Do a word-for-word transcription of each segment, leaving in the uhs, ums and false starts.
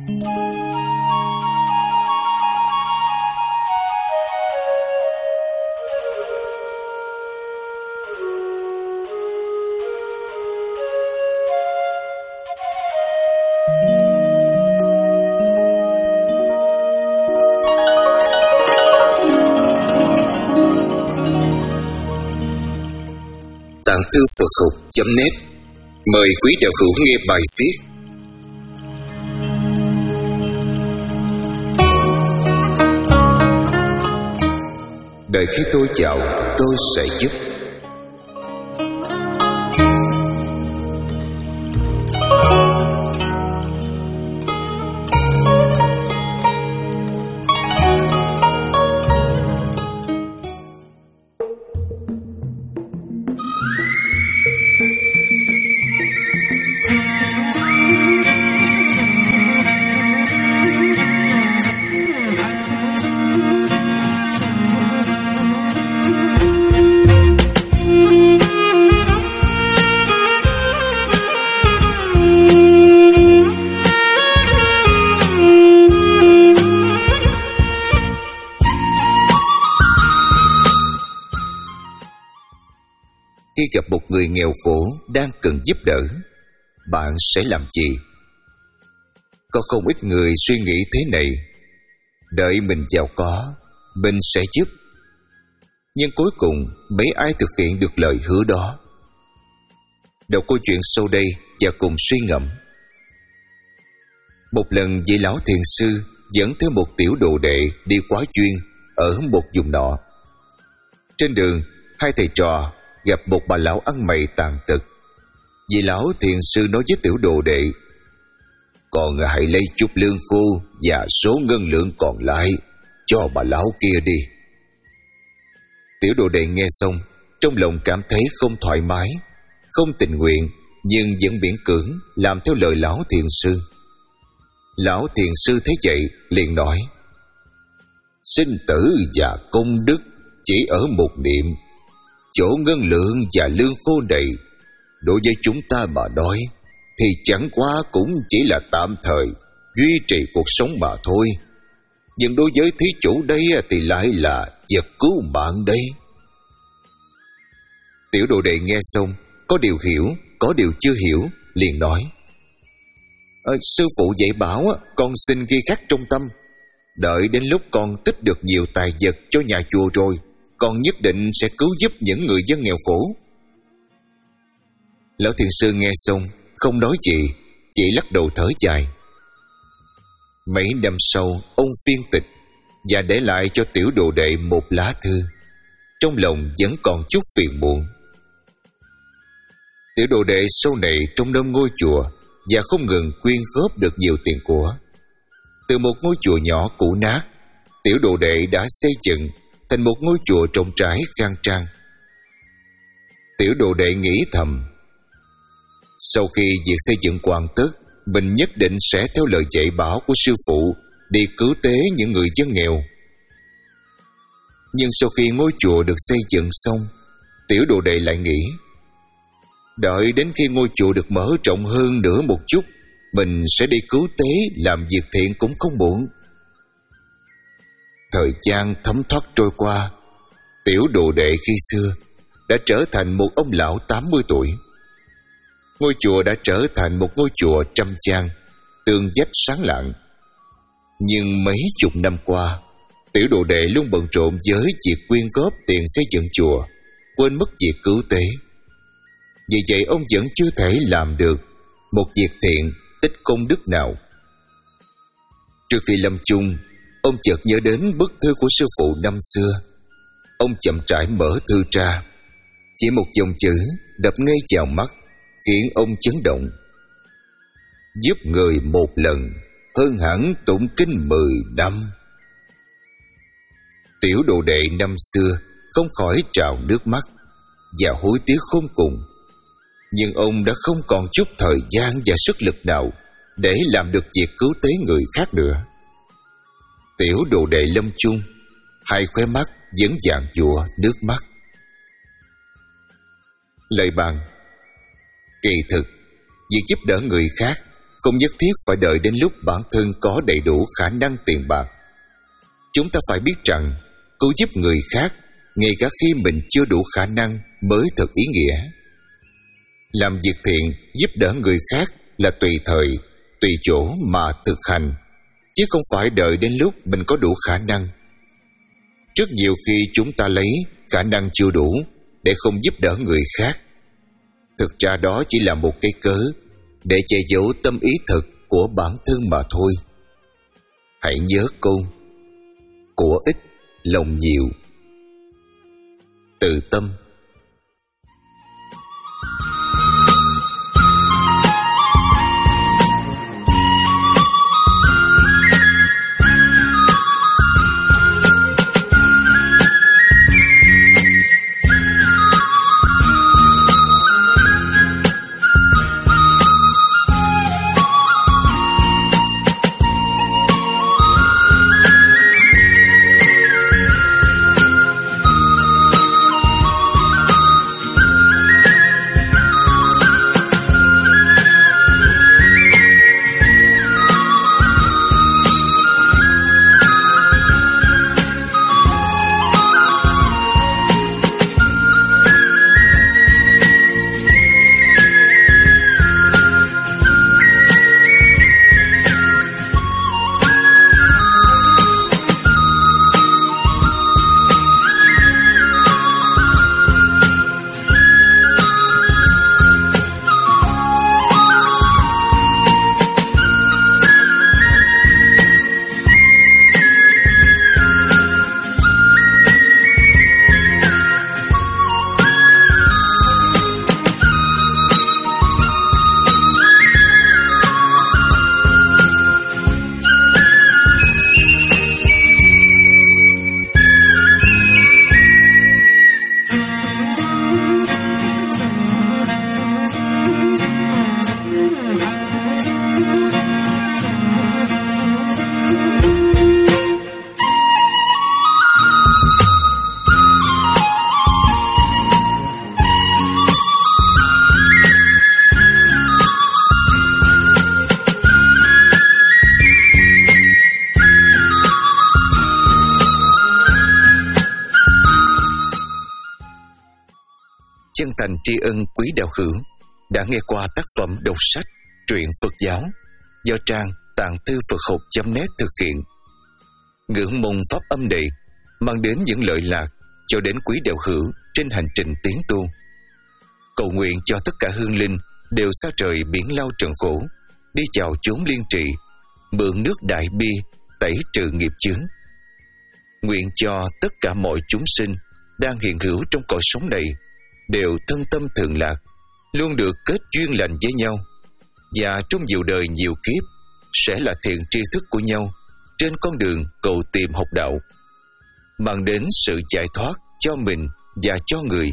Tạng thư Phật học chấm net mời quý đạo hữu nghe bài viết Đợi khi tôi chào, tôi sẽ giúp. Khi gặp một người nghèo khổ đang cần giúp đỡ, bạn sẽ làm gì? Có không ít người suy nghĩ thế này: đợi mình giàu có, mình sẽ giúp. Nhưng cuối cùng mấy ai thực hiện được lời hứa đó? Đọc câu chuyện sau đây và cùng suy ngẫm. Một lần vị lão thiền sư dẫn theo một tiểu đồ đệ đi quá duyên ở một vùng nọ. Trên đường, hai thầy trò gặp một bà lão ăn mày tàn tật. Vị lão thiền sư nói với tiểu đồ đệ: "Còn hãy lấy chút lương khô và số ngân lượng còn lại cho bà lão kia đi." Tiểu đồ đệ nghe xong, trong lòng cảm thấy không thoải mái, không tình nguyện, nhưng vẫn miễn cưỡng làm theo lời lão thiền sư. Lão thiền sư thấy vậy liền nói: "Sinh tử và công đức chỉ ở một niệm. Chỗ ngân lượng và lương khô đầy, đối với chúng ta mà nói thì chẳng qua cũng chỉ là tạm thời duy trì cuộc sống mà thôi. Nhưng đối với thí chủ đây thì lại là vật cứu mạng đây." Tiểu đồ đệ nghe xong, có điều hiểu, có điều chưa hiểu, liền nói: à, Sư phụ dạy bảo, con xin ghi khắc trong tâm. Đợi đến lúc con tích được nhiều tài vật cho nhà chùa rồi, con nhất định sẽ cứu giúp những người dân nghèo khổ. Lão thiền sư nghe xong, không nói gì, chỉ lắc đầu thở dài. Mấy năm sau, ông phiên tịch và để lại cho tiểu đồ đệ một lá thư. Trong lòng vẫn còn chút phiền muộn. Tiểu đồ đệ sau này trông nom ngôi chùa và không ngừng quyên góp được nhiều tiền của. Từ một ngôi chùa nhỏ cũ nát, tiểu đồ đệ đã xây dựng thành một ngôi chùa rộng rãi khang trang. Tiểu đồ đệ nghĩ thầm: sau khi việc xây dựng hoàn tất, mình nhất định sẽ theo lời dạy bảo của sư phụ đi cứu tế những người dân nghèo. Nhưng sau khi ngôi chùa được xây dựng xong, tiểu đồ đệ lại nghĩ: đợi đến khi ngôi chùa được mở rộng hơn nữa một chút, mình sẽ đi cứu tế làm việc thiện cũng không muộn. Thời gian thấm thoát trôi qua, tiểu đồ đệ khi xưa đã trở thành một ông lão tám mươi tuổi. Ngôi chùa đã trở thành một ngôi chùa trăm trang, tường vách sáng lạng. Nhưng mấy chục năm qua, tiểu đồ đệ luôn bận rộn với việc quyên góp tiền xây dựng chùa, quên mất việc cứu tế. Vì vậy ông vẫn chưa thể làm được một việc thiện tích công đức nào. Trước khi lâm chung, ông chợt nhớ đến bức thư của sư phụ năm xưa. Ông chậm rãi mở thư ra. Chỉ một dòng chữ đập ngay vào mắt, khiến ông chấn động: giúp người một lần hơn hẳn tụng kinh mười năm. Tiểu đồ đệ năm xưa không khỏi trào nước mắt và hối tiếc khôn cùng. Nhưng ông đã không còn chút thời gian và sức lực nào để làm được việc cứu tế người khác nữa. Tiểu đồ đệ lâm chung, hai khóe mắt vẫn vàng dụa nước mắt. Lời bàn: kỳ thực, việc giúp đỡ người khác không nhất thiết phải đợi đến lúc bản thân có đầy đủ khả năng tiền bạc. Chúng ta phải biết rằng cứu giúp người khác ngay cả khi mình chưa đủ khả năng mới thật ý nghĩa. Làm việc thiện giúp đỡ người khác là tùy thời, tùy chỗ mà thực hành, chứ không phải đợi đến lúc mình có đủ khả năng. Rất nhiều khi chúng ta lấy khả năng chưa đủ để không giúp đỡ người khác. Thực ra đó chỉ là một cái cớ để che giấu tâm ý thực của bản thân mà thôi. Hãy nhớ câu: của ít lòng nhiều. Tự tâm. Chân thành tri ân quý đạo hữu đã nghe qua tác phẩm đọc sách truyện Phật giáo do trang tạng thư Phật học chấm net thực hiện. Ngưỡng mong pháp âm này mang đến những lợi lạc cho đến quý đạo hữu trên hành trình tiến tu. Cầu nguyện cho tất cả hương linh đều xa trời biển lao trần khổ, đi chào chốn liên trị, mượn nước đại bi tẩy trừ nghiệp chướng. Nguyện cho tất cả mọi chúng sinh đang hiện hữu trong cõi sống này đều thân tâm thường lạc, luôn được kết duyên lành với nhau, và trong nhiều đời nhiều kiếp sẽ là thiện tri thức của nhau trên con đường cầu tìm học đạo, mang đến sự giải thoát cho mình và cho người.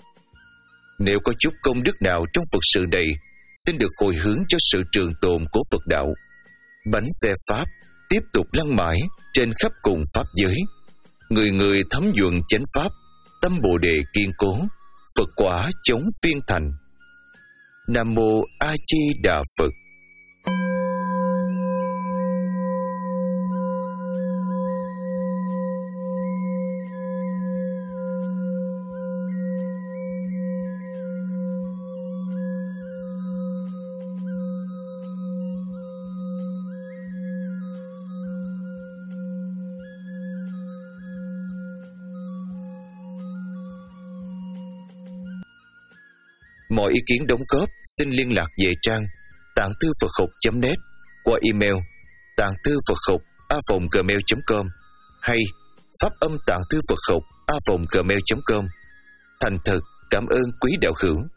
Nếu có chút công đức nào trong Phật sự này, xin được hồi hướng cho sự trường tồn của Phật đạo. Bánh xe Pháp tiếp tục lăn mãi trên khắp cùng Pháp giới, người người thấm nhuận chánh Pháp, tâm Bồ Đề kiên cố, Phật quả chống phiên thành. Nam Mô A Di Đà Phật. Mọi ý kiến đóng góp xin liên lạc về trang tạng thư Phật học chấm net qua email tạng thư Phật học a vòng gmail chấm com hay pháp âm tạng thư Phật học a vòng gmail chấm com. Thành thật cảm ơn quý đạo hữu.